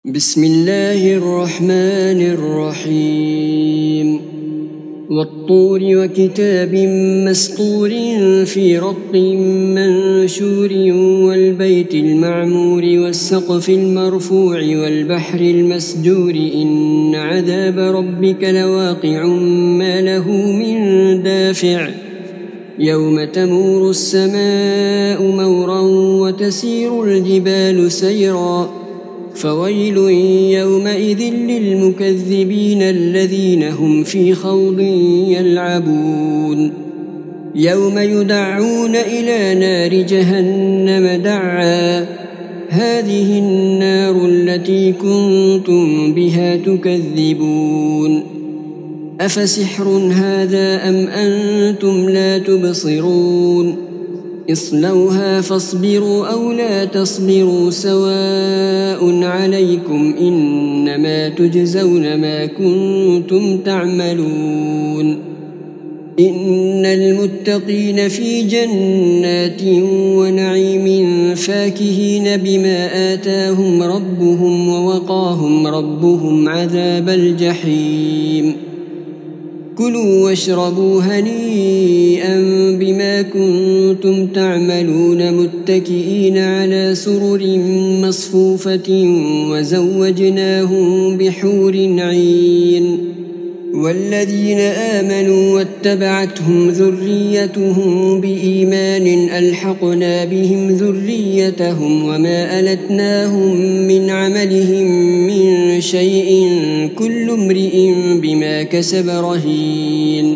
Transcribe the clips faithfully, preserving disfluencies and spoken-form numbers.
بسم الله الرحمن الرحيم والطور وكتاب مسطور في رق منشور والبيت المعمور والسقف المرفوع والبحر المسجور إن عذاب ربك لواقع ما له من دافع يوم تمور السماء مورا وتسير الجبال سيرا فويل يومئذ للمكذبين الذين هم في خوض يلعبون يوم يدعون إلى نار جهنم دعا هذه النار التي كنتم بها تكذبون أفسحر هذا أم أنتم لا تبصرون اصلوها فاصبروا أو لا تصبروا سواء عليكم إنما تجزون ما كنتم تعملون إن المتقين في جنات ونعيم فاكهين بما آتاهم ربهم ووقاهم ربهم عذاب الجحيم كلوا واشربوا هنيئا بما كنتم تعملون متكئين على سرر مصفوفة وزوجناهم بحور عين والذين آمنوا واتبعتهم ذريتهم بإيمان ألحقنا بهم ذريتهم وما ألتناهم من عملهم من شيء كل امرئ بما كسب رهين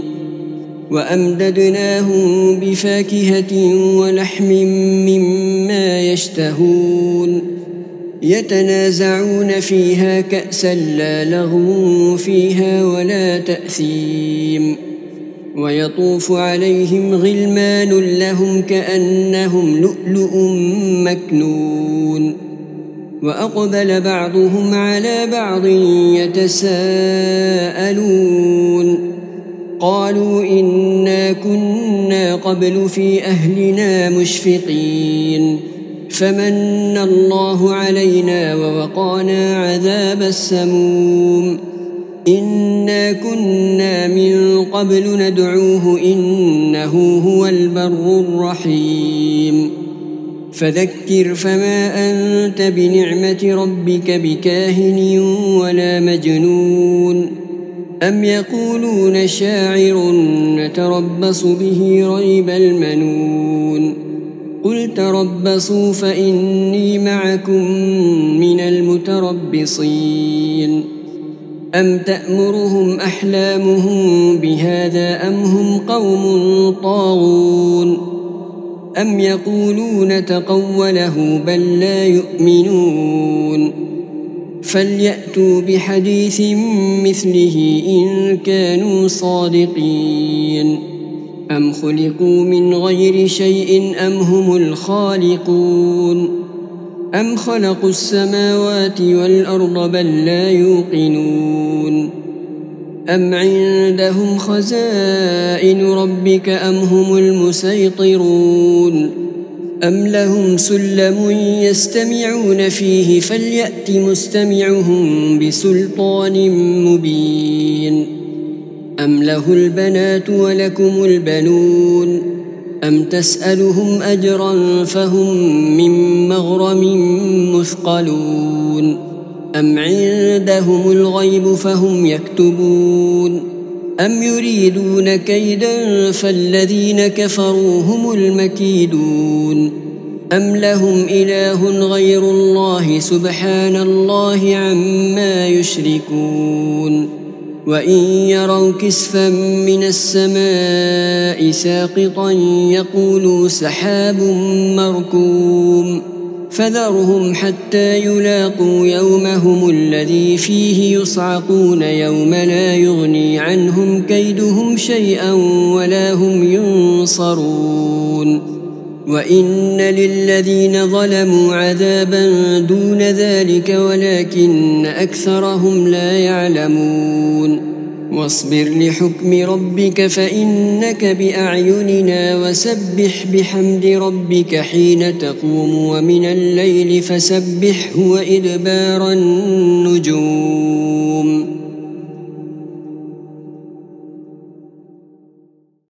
وأمددناهم بفاكهة ولحم مما يشتهون يتنازعون فيها كأسا لا لغو فيها ولا تأثيم ويطوف عليهم غلمان لهم كأنهم لؤلؤ مكنون وأقبل بعضهم على بعض يتساءلون قالوا إنا كنا قبل في أهلنا مشفقين فمن الله علينا ووقانا عذاب السموم إنا كنا من قبل ندعوه إنه هو البر الرحيم فذكر فما أنت بنعمة ربك بكاهن ولا مجنون أم يقولون شاعر نتربص به ريب المنون قل تربصوا فإني معكم من المتربصين أم تأمرهم أحلامهم بهذا أم هم قوم طاغون أم يقولون تقوله بل لا يؤمنون فليأتوا بحديث مثله إن كانوا صادقين أم خلقوا من غير شيء أم هم الخالقون أم خلقوا السماوات والأرض بل لا يوقنون أم عندهم خزائن ربك أم هم المسيطرون أم لهم سلم يستمعون فيه فليأت مستمعهم بسلطان مبين أم له البنات ولكم البنون أم تسألهم أجرا فهم من مغرم مثقلون أم عندهم الغيب فهم يكتبون أم يريدون كيدا فالذين كفروا هم المكيدون أم لهم إله غير الله سبحان الله عما يشركون وإن يروا كسفا من السماء ساقطا يقولوا سحاب مركوم فذرهم حتى يلاقوا يومهم الذي فيه يصعقون يوم لا يغني عنهم كيدهم شيئا ولا هم ينصرون وإن للذين ظلموا عذابا دون ذلك ولكن أكثرهم لا يعلمون واصبر لحكم ربك فإنك بأعيننا وسبح بحمد ربك حين تقوم ومن الليل فسبحه وإدبار النجوم